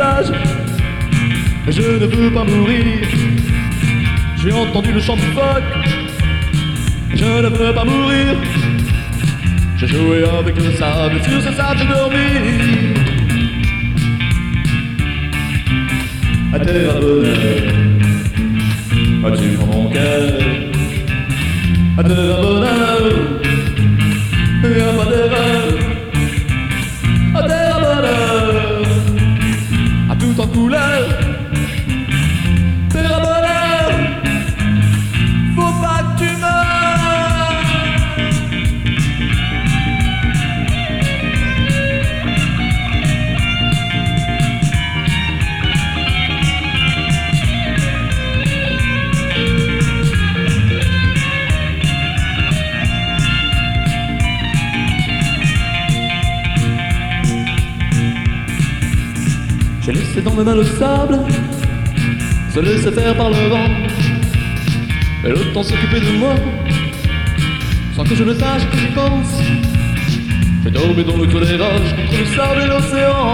visage. Je ne veux pas mourir. J'ai entendu le chant du phoque. Je ne veux pas mourir. J'ai joué avec le sable, et sur ce sable j'ai dormi. À terre à bonheur, as-tu prends mon cœur? À terre à bonheur, y'a pas d'erreur. À terre à bonheur, à tout en couleur. Terre à bonheur, faut pas que tu meures. J'ai laissé dans mes mains le sable, se laisser faire par le vent, et le temps s'occuper de moi, sans que je ne sache que j'y pense. J'ai dormi dans le creux des roches, contre le sable et l'océan.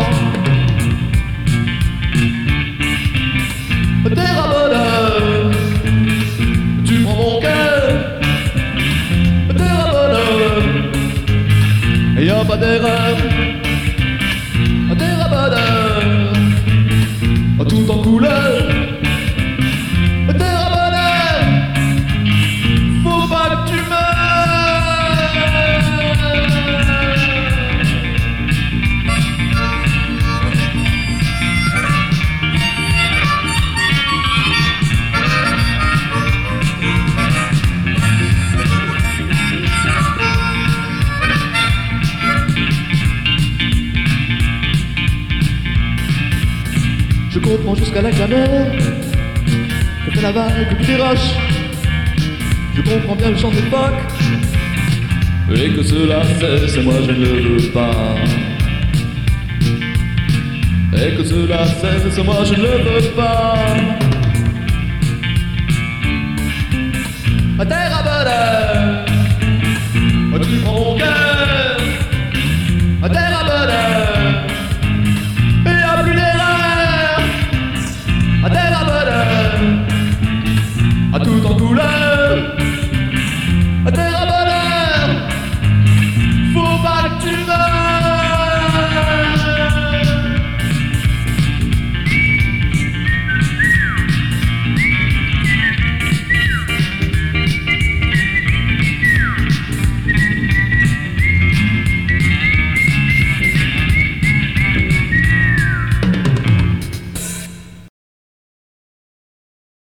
Terre à bonheur, tu prends mon cœur. Terre à bonheur, y'a pas d'erreur. Terre à bonheur, tout en couleur. Terre à bonheur, faut pas que tu meurs. Je comprends jusqu'à la clameur que fait la vague puis des roches. Je comprends bien le chant des phoques, et que cela cesse, moi je ne veux pas. Et que cela cesse, moi je ne veux pas. À terre